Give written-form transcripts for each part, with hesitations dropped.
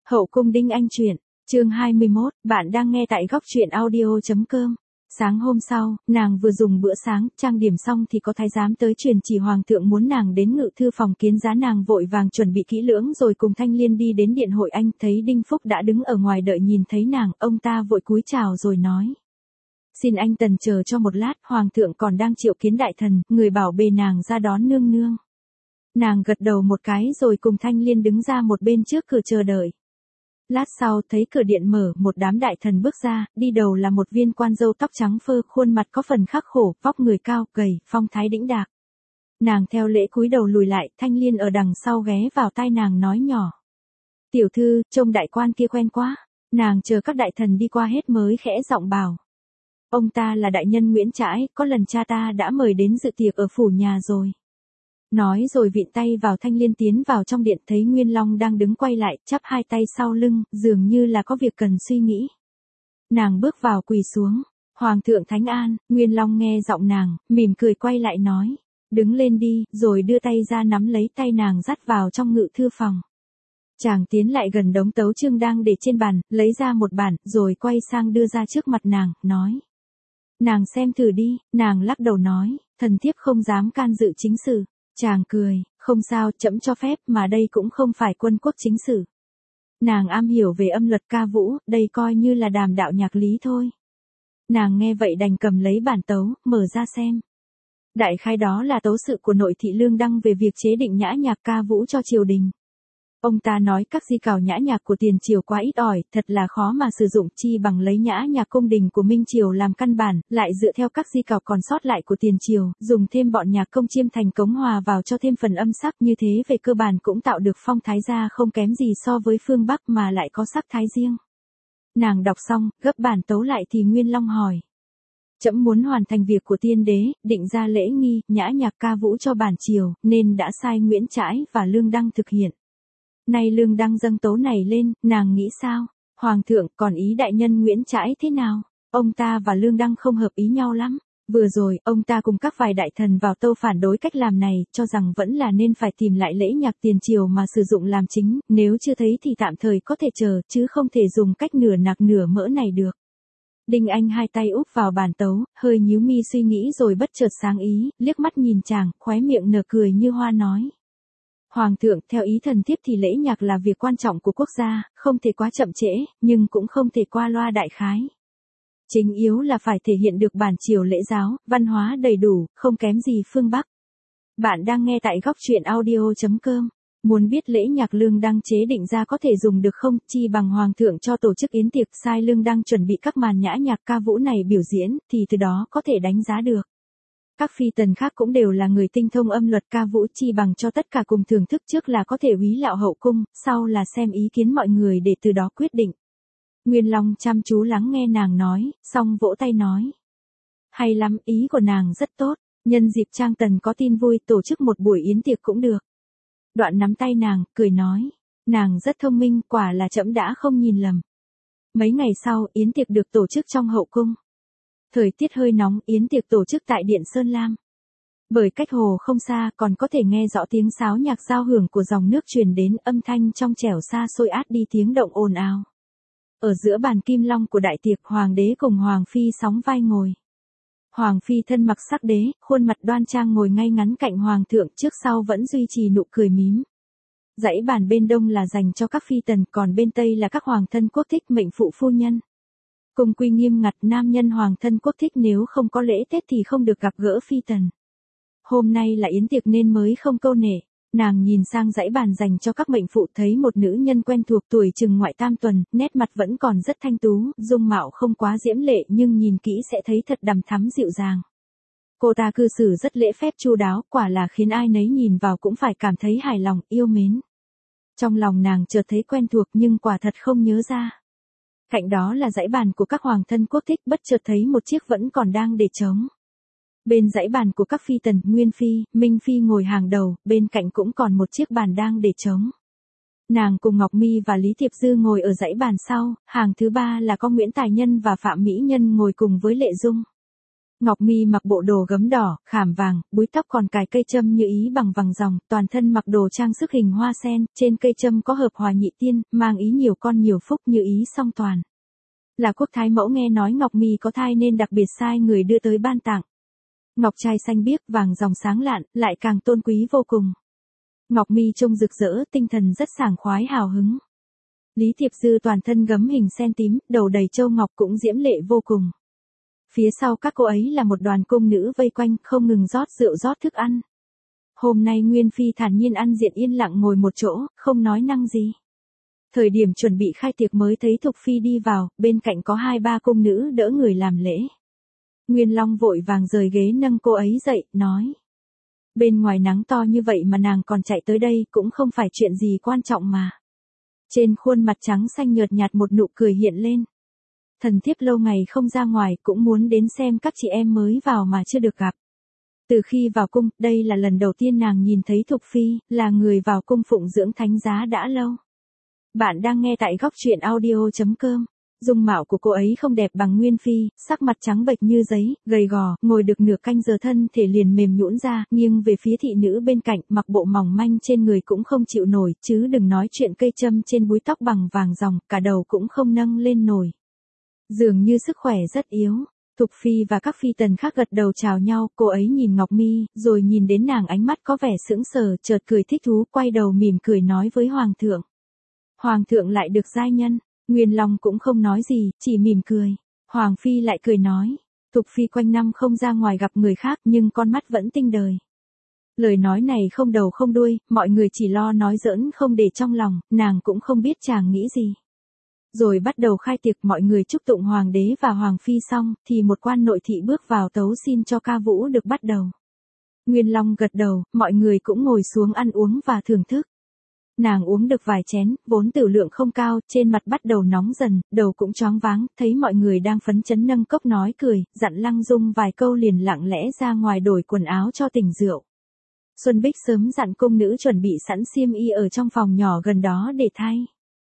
Hậu cung Đinh Anh truyện, chương 21, bạn đang nghe tại góc truyện audio.com. Sáng hôm sau, nàng vừa dùng bữa sáng, trang điểm xong thì có thái giám tới truyền chỉ hoàng thượng muốn nàng đến ngự thư phòng kiến giá, nàng vội vàng chuẩn bị kỹ lưỡng rồi cùng Thanh Liên đi đến điện hội Anh, thấy Đinh Phúc đã đứng ở ngoài đợi, nhìn thấy nàng, ông ta vội cúi chào rồi nói. Xin anh tần chờ cho một lát, hoàng thượng còn đang triệu kiến đại thần, người bảo bề nàng ra đón nương nương. Nàng gật đầu một cái rồi cùng Thanh Liên đứng ra một bên trước cửa chờ đợi. Lát sau thấy cửa điện mở, một đám đại thần bước ra, đi đầu là một viên quan râu tóc trắng phơ, khuôn mặt có phần khắc khổ, vóc người cao, gầy, phong thái đĩnh đạc. Nàng theo lễ cúi đầu lùi lại, Thanh Liên ở đằng sau ghé vào tai nàng nói nhỏ. Tiểu thư, trông đại quan kia quen quá. Nàng chờ các đại thần đi qua hết mới khẽ giọng bảo. Ông ta là đại nhân Nguyễn Trãi, có lần cha ta đã mời đến dự tiệc ở phủ nhà rồi. Nói rồi vịn tay vào Thanh Liên tiến vào trong điện, thấy Nguyên Long đang đứng quay lại, chắp hai tay sau lưng, dường như là có việc cần suy nghĩ. Nàng bước vào quỳ xuống. Hoàng thượng thánh an. Nguyên Long nghe giọng nàng, mỉm cười quay lại nói. Đứng lên đi, rồi đưa tay ra nắm lấy tay nàng dắt vào trong ngự thư phòng. Chàng tiến lại gần đống tấu chương đang để trên bàn, lấy ra một bản, rồi quay sang đưa ra trước mặt nàng, nói. Nàng xem thử đi. Nàng lắc đầu nói, thần thiếp không dám can dự chính sự. Chàng cười, không sao, trẫm cho phép, mà đây cũng không phải quân quốc chính sử. Nàng am hiểu về âm luật ca vũ, đây coi như là đàm đạo nhạc lý thôi. Nàng nghe vậy đành cầm lấy bản tấu, mở ra xem. Đại khái đó là tấu sự của nội thị Lương Đăng về việc chế định nhã nhạc ca vũ cho triều đình. Ông ta nói các di cào nhã nhạc của tiền triều quá ít ỏi, thật là khó mà sử dụng, chi bằng lấy nhã nhạc cung đình của Minh triều làm căn bản, lại dựa theo các di cào còn sót lại của tiền triều, dùng thêm bọn nhạc công chiêm thành cống hòa vào cho thêm phần âm sắc, như thế về cơ bản cũng tạo được phong thái ra không kém gì so với phương Bắc mà lại có sắc thái riêng. Nàng đọc xong, gấp bản tấu lại thì Nguyên Long hỏi. Trẫm muốn hoàn thành việc của tiên đế, định ra lễ nghi, nhã nhạc ca vũ cho bản triều, nên đã sai Nguyễn Trãi và Lương Đăng thực hiện. Nay Lương Đăng dâng tấu này lên, nàng nghĩ sao? Hoàng thượng, còn ý đại nhân Nguyễn Trãi thế nào? Ông ta và Lương Đăng không hợp ý nhau lắm. Vừa rồi, ông ta cùng các vài đại thần vào tâu phản đối cách làm này, cho rằng vẫn là nên phải tìm lại lễ nhạc tiền triều mà sử dụng làm chính, nếu chưa thấy thì tạm thời có thể chờ, chứ không thể dùng cách nửa nạc nửa mỡ này được. Đinh Anh hai tay úp vào bàn tấu, hơi nhíu mi suy nghĩ rồi bất chợt sáng ý, liếc mắt nhìn chàng, khóe miệng nở cười như hoa nói. Hoàng thượng, theo ý thần thiếp thì lễ nhạc là việc quan trọng của quốc gia, không thể quá chậm trễ, nhưng cũng không thể qua loa đại khái. Chính yếu là phải thể hiện được bản triều lễ giáo, văn hóa đầy đủ, không kém gì phương Bắc. Bạn đang nghe tại góc truyện audio.com. Muốn biết lễ nhạc Lương Đăng chế định ra có thể dùng được không, chi bằng hoàng thượng cho tổ chức yến tiệc, sai Lương Đăng chuẩn bị các màn nhã nhạc ca vũ này biểu diễn, thì từ đó có thể đánh giá được. Các phi tần khác cũng đều là người tinh thông âm luật ca vũ, chi bằng cho tất cả cùng thưởng thức, trước là có thể úy lạo hậu cung, sau là xem ý kiến mọi người để từ đó quyết định. Nguyên Long chăm chú lắng nghe nàng nói, xong vỗ tay nói. Hay lắm, ý của nàng rất tốt, nhân dịp Trang Tần có tin vui, tổ chức một buổi yến tiệc cũng được. Đoạn nắm tay nàng, cười nói. Nàng rất thông minh, quả là trẫm đã không nhìn lầm. Mấy ngày sau, yến tiệc được tổ chức trong hậu cung. Thời tiết hơi nóng, yến tiệc tổ chức tại Điện Sơn Lam. Bởi cách hồ không xa, còn có thể nghe rõ tiếng sáo nhạc giao hưởng của dòng nước truyền đến, âm thanh trong trẻo xa xôi át đi tiếng động ồn ào. Ở giữa bàn kim long của đại tiệc, hoàng đế cùng hoàng phi sóng vai ngồi. Hoàng phi thân mặc sắc đế, khuôn mặt đoan trang ngồi ngay ngắn cạnh hoàng thượng, trước sau vẫn duy trì nụ cười mím. Dãy bàn bên đông là dành cho các phi tần, còn bên tây là các hoàng thân quốc thích, mệnh phụ phu nhân. Cung quy nghiêm ngặt, nam nhân hoàng thân quốc thích nếu không có lễ Tết thì không được gặp gỡ phi tần. Hôm nay là yến tiệc nên mới không câu nể. Nàng nhìn sang dãy bàn dành cho các mệnh phụ, thấy một nữ nhân quen thuộc, tuổi chừng ngoại tam tuần, nét mặt vẫn còn rất thanh tú, dung mạo không quá diễm lệ nhưng nhìn kỹ sẽ thấy thật đằm thắm dịu dàng. Cô ta cư xử rất lễ phép chu đáo, quả là khiến ai nấy nhìn vào cũng phải cảm thấy hài lòng, yêu mến. Trong lòng nàng chợt thấy quen thuộc nhưng quả thật không nhớ ra. Cạnh đó là dãy bàn của các hoàng thân quốc thích, bất chợt thấy một chiếc vẫn còn đang để trống. Bên dãy bàn của các phi tần, Nguyên Phi, Minh Phi ngồi hàng đầu, bên cạnh cũng còn một chiếc bàn đang để trống. Nàng cùng Ngọc Mi và Lý Thiệp Dư ngồi ở dãy bàn sau, hàng thứ ba là có Nguyễn Tài Nhân và Phạm Mỹ Nhân ngồi cùng với Lệ Dung. Ngọc Mi mặc bộ đồ gấm đỏ, khảm vàng, búi tóc còn cài cây châm như ý bằng vàng ròng, toàn thân mặc đồ trang sức hình hoa sen, trên cây châm có hợp hòa nhị tiên, mang ý nhiều con nhiều phúc như ý song toàn. Là quốc thái mẫu nghe nói Ngọc Mi có thai nên đặc biệt sai người đưa tới ban tặng. Ngọc trai xanh biếc vàng ròng sáng lạn, lại càng tôn quý vô cùng. Ngọc Mi trông rực rỡ, tinh thần rất sảng khoái hào hứng. Lý Thiệp Dư toàn thân gấm hình sen tím, đầu đầy châu ngọc cũng diễm lệ vô cùng. Phía sau các cô ấy là một đoàn cung nữ vây quanh, không ngừng rót rượu rót thức ăn. Hôm nay Nguyên Phi thản nhiên ăn diện yên lặng ngồi một chỗ, không nói năng gì. Thời điểm chuẩn bị khai tiệc mới thấy Thục Phi đi vào, bên cạnh có 2-3 cung nữ đỡ người làm lễ. Nguyên Long vội vàng rời ghế nâng cô ấy dậy, nói. Bên ngoài nắng to như vậy mà nàng còn chạy tới đây cũng không phải chuyện gì quan trọng mà. Trên khuôn mặt trắng xanh nhợt nhạt một nụ cười hiện lên. Thần thiếp lâu ngày không ra ngoài cũng muốn đến xem các chị em mới vào mà chưa được gặp. Từ khi vào cung, đây là lần đầu tiên nàng nhìn thấy Thục Phi, là người vào cung phụng dưỡng thánh giá đã lâu. Bạn đang nghe tại góc truyện audio.com. Dung mạo của cô ấy không đẹp bằng Nguyên Phi, sắc mặt trắng bệch như giấy, gầy gò, ngồi được nửa canh giờ thân thể liền mềm nhũn ra, nghiêng về phía thị nữ bên cạnh, mặc bộ mỏng manh trên người cũng không chịu nổi, chứ đừng nói chuyện cây châm trên búi tóc bằng vàng ròng, cả đầu cũng không nâng lên nổi. Dường như sức khỏe rất yếu. Thục Phi và các phi tần khác gật đầu chào nhau, cô ấy nhìn Ngọc Mi, rồi nhìn đến nàng ánh mắt có vẻ sững sờ, chợt cười thích thú, quay đầu mỉm cười nói với Hoàng thượng. Hoàng thượng lại được giai nhân. Nguyên Long cũng không nói gì, chỉ mỉm cười. Hoàng Phi lại cười nói. Thục Phi quanh năm không ra ngoài gặp người khác nhưng con mắt vẫn tinh đời. Lời nói này không đầu không đuôi, mọi người chỉ lo nói giỡn không để trong lòng, nàng cũng không biết chàng nghĩ gì. Rồi bắt đầu khai tiệc, mọi người chúc tụng Hoàng đế và Hoàng Phi xong, thì một quan nội thị bước vào tấu xin cho ca vũ được bắt đầu. Nguyên Long gật đầu, mọi người cũng ngồi xuống ăn uống và thưởng thức. Nàng uống được vài chén, vốn tử lượng không cao, trên mặt bắt đầu nóng dần, đầu cũng choáng váng, thấy mọi người đang phấn chấn nâng cốc nói cười, dặn Lăng Dung vài câu liền lặng lẽ ra ngoài đổi quần áo cho tỉnh rượu. Xuân Bích sớm dặn cung nữ chuẩn bị sẵn xiêm y ở trong phòng nhỏ gần đó để thay.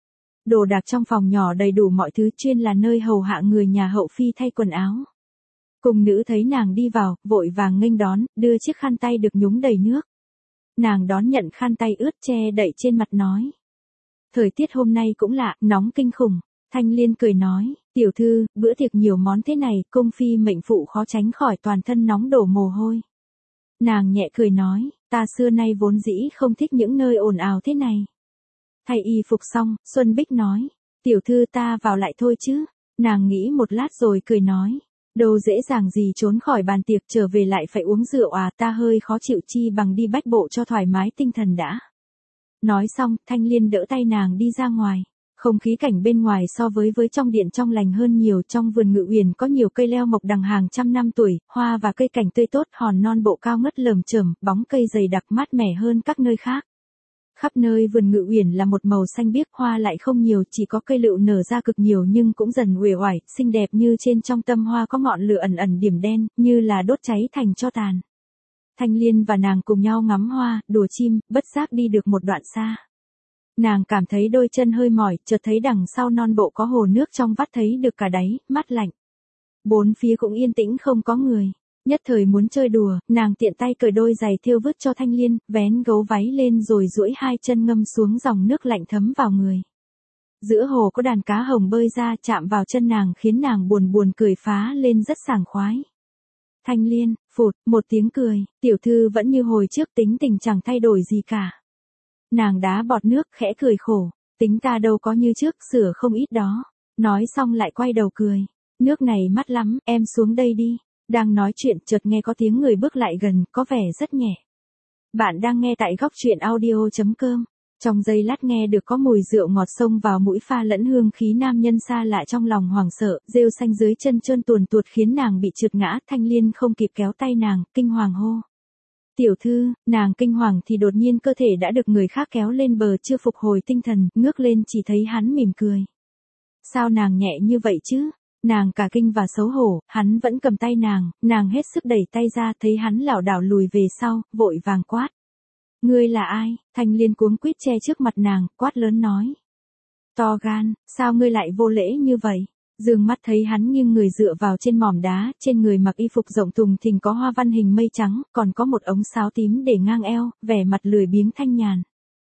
Đồ đạc trong phòng nhỏ đầy đủ mọi thứ, chuyên là nơi hầu hạ người nhà hậu phi thay quần áo. Cung nữ thấy nàng đi vào, vội vàng nghênh đón, đưa chiếc khăn tay được nhúng đầy nước. Nàng đón nhận khăn tay ướt che đậy trên mặt nói. Thời tiết hôm nay cũng lạ, nóng kinh khủng. Thanh Liên cười nói, tiểu thư, bữa tiệc nhiều món thế này, cung phi mệnh phụ khó tránh khỏi toàn thân nóng đổ mồ hôi. Nàng nhẹ cười nói, ta xưa nay vốn dĩ không thích những nơi ồn ào thế này. Thay y phục xong, Xuân Bích nói, tiểu thư ta vào lại thôi chứ. Nàng nghĩ một lát rồi cười nói. Đâu dễ dàng gì trốn khỏi bàn tiệc trở về lại phải uống rượu à, ta hơi khó chịu, chi bằng đi bách bộ cho thoải mái tinh thần đã. Nói xong, Thanh Liên đỡ tay nàng đi ra ngoài. Không khí cảnh bên ngoài so với trong điện trong lành hơn nhiều, trong vườn Ngự Uyển có nhiều cây leo mọc đằng hàng trăm năm tuổi, hoa và cây cảnh tươi tốt, hòn non bộ cao ngất lởm chởm, bóng cây dày đặc mát mẻ hơn các nơi khác. Khắp nơi vườn Ngự Uyển là một màu xanh biếc, hoa lại không nhiều, chỉ có cây lựu nở ra cực nhiều nhưng cũng dần uể oải, xinh đẹp như trên trong tâm hoa có ngọn lửa ẩn ẩn điểm đen, như là đốt cháy thành tro tàn. Thanh Liên và nàng cùng nhau ngắm hoa, đùa chim, bất giác đi được một đoạn xa. Nàng cảm thấy đôi chân hơi mỏi, chợt thấy đằng sau non bộ có hồ nước trong vắt thấy được cả đáy, mát lạnh. Bốn phía cũng yên tĩnh không có người. Nhất thời muốn chơi đùa, nàng tiện tay cởi đôi giày thêu vứt cho Thanh Liên, vén gấu váy lên rồi duỗi hai chân ngâm xuống dòng nước lạnh thấm vào người. Giữa hồ có đàn cá hồng bơi ra chạm vào chân nàng khiến nàng buồn buồn cười phá lên rất sảng khoái. Thanh Liên, phụt, một tiếng cười, tiểu thư vẫn như hồi trước, tính tình chẳng thay đổi gì cả. Nàng đá bọt nước khẽ cười khổ, tính ta đâu có như trước, sửa không ít đó. Nói xong lại quay đầu cười, nước này mát lắm, em xuống đây đi. Đang nói chuyện chợt nghe có tiếng người bước lại gần, có vẻ rất nhẹ. Bạn đang nghe tại góc truyện audio.com. Trong giây lát nghe được có mùi rượu ngọt xông vào mũi pha lẫn hương khí nam nhân xa lạ, trong lòng hoảng sợ, rêu xanh dưới chân trơn tuồn tuột khiến nàng bị trượt ngã. Thanh Liên không kịp kéo tay nàng, kinh hoàng hô. Tiểu thư, nàng kinh hoàng thì đột nhiên cơ thể đã được người khác kéo lên bờ, chưa phục hồi tinh thần, ngước lên chỉ thấy hắn mỉm cười. Sao nàng nhẹ như vậy chứ? Nàng cả kinh và xấu hổ, hắn vẫn cầm tay nàng hết sức đẩy tay ra, thấy hắn lảo đảo lùi về sau, vội vàng quát. Ngươi là ai? Thanh Liên cuống quýt che trước mặt nàng, quát lớn nói. To gan, sao ngươi lại vô lễ như vậy? Dương mắt thấy hắn nghiêng người dựa vào trên mỏm đá, trên người mặc y phục rộng thùng thình có hoa văn hình mây trắng, còn có một ống sáo tím để ngang eo, vẻ mặt lười biếng thanh nhàn.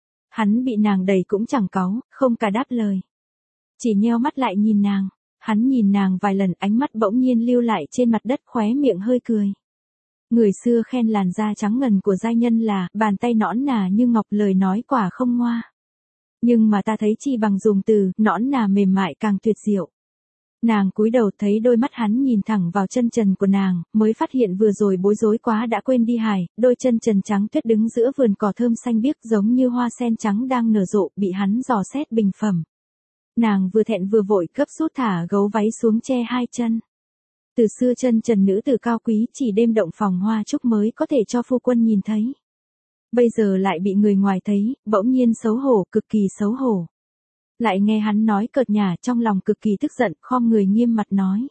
Hắn bị nàng đẩy cũng chẳng cáu, không cả đáp lời. Chỉ nheo mắt lại nhìn nàng. Hắn nhìn nàng vài lần, ánh mắt bỗng nhiên lưu lại trên mặt đất, khóe miệng hơi cười. Người xưa khen làn da trắng ngần của giai nhân là bàn tay nõn nà như ngọc, lời nói quả không ngoa. Nhưng mà ta thấy chi bằng dùng từ nõn nà mềm mại càng tuyệt diệu. Nàng cúi đầu thấy đôi mắt hắn nhìn thẳng vào chân trần của nàng, mới phát hiện vừa rồi bối rối quá đã quên đi hài, đôi chân trần trắng tuyết đứng giữa vườn cỏ thơm xanh biếc giống như hoa sen trắng đang nở rộ, bị hắn dò xét bình phẩm. Nàng vừa thẹn vừa vội gấp rút thả gấu váy xuống che hai chân. Từ xưa chân trần nữ tử cao quý chỉ đêm động phòng hoa trúc mới có thể cho phu quân nhìn thấy. Bây giờ lại bị người ngoài thấy, bỗng nhiên xấu hổ, cực kỳ xấu hổ. Lại nghe hắn nói cợt nhả, trong lòng cực kỳ tức giận, khom người nghiêm mặt nói.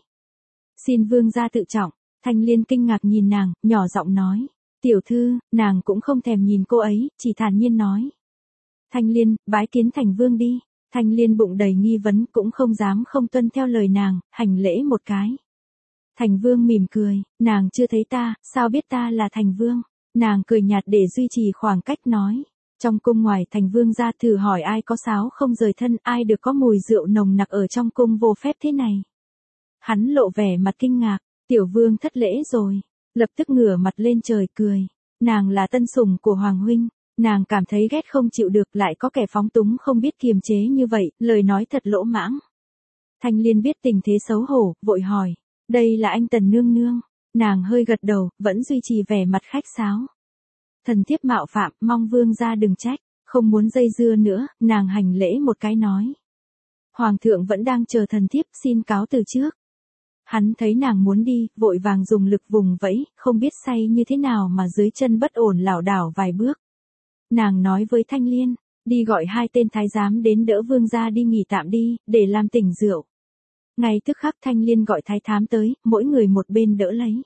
Xin vương gia tự trọng. Thanh Liên kinh ngạc nhìn nàng, nhỏ giọng nói. Tiểu thư, nàng cũng không thèm nhìn cô ấy, chỉ thản nhiên nói. Thanh Liên, bái kiến thành vương đi. Thanh Liên bụng đầy nghi vấn, cũng không dám không tuân theo lời nàng, hành lễ một cái. Thành vương mỉm cười, nàng chưa thấy ta, sao biết ta là thành vương? Nàng cười nhạt để duy trì khoảng cách nói. Trong cung ngoài thành vương ra thử hỏi ai có sáo không rời thân, ai được có mùi rượu nồng nặc ở trong cung vô phép thế này. Hắn lộ vẻ mặt kinh ngạc, tiểu vương thất lễ rồi, lập tức ngửa mặt lên trời cười. Nàng là tân sủng của hoàng huynh. Nàng cảm thấy ghét không chịu được, lại có kẻ phóng túng không biết kiềm chế như vậy, lời nói thật lỗ mãng. Thanh Liên biết tình thế xấu hổ, vội hỏi, đây là anh Tần nương nương. Nàng hơi gật đầu, vẫn duy trì vẻ mặt khách sáo. Thần thiếp mạo phạm, mong vương gia đừng trách, không muốn dây dưa nữa, nàng hành lễ một cái nói. Hoàng thượng vẫn đang chờ thần thiếp, xin cáo từ trước. Hắn thấy nàng muốn đi, vội vàng dùng lực vùng vẫy, không biết say như thế nào mà dưới chân bất ổn lảo đảo vài bước. Nàng nói với Thanh Liên, đi gọi hai tên thái giám đến đỡ vương gia đi nghỉ tạm đi, để làm tỉnh rượu. Ngay tức khắc Thanh Liên gọi thái thám tới, mỗi người một bên đỡ lấy.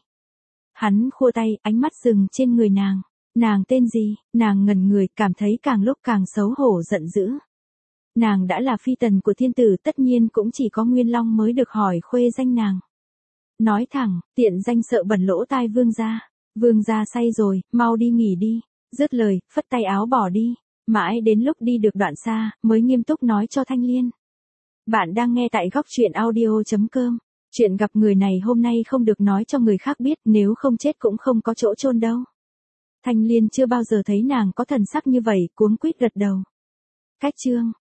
Hắn khua tay, ánh mắt dừng trên người nàng. Nàng tên gì? Nàng ngẩn người, cảm thấy càng lúc càng xấu hổ giận dữ. Nàng đã là phi tần của thiên tử, tất nhiên cũng chỉ có Nguyên Long mới được hỏi khuê danh nàng. Nói thẳng, tiện danh sợ bẩn lỗ tai vương gia. Vương gia say rồi, mau đi nghỉ đi. Dứt lời, phất tay áo bỏ đi. Mãi đến lúc đi được đoạn xa, mới nghiêm túc nói cho Thanh Liên. Bạn đang nghe tại góc truyện audio.com. Chuyện gặp người này hôm nay không được nói cho người khác biết, nếu không chết cũng không có chỗ chôn đâu. Thanh Liên chưa bao giờ thấy nàng có thần sắc như vậy, cuống quýt gật đầu. Cách chương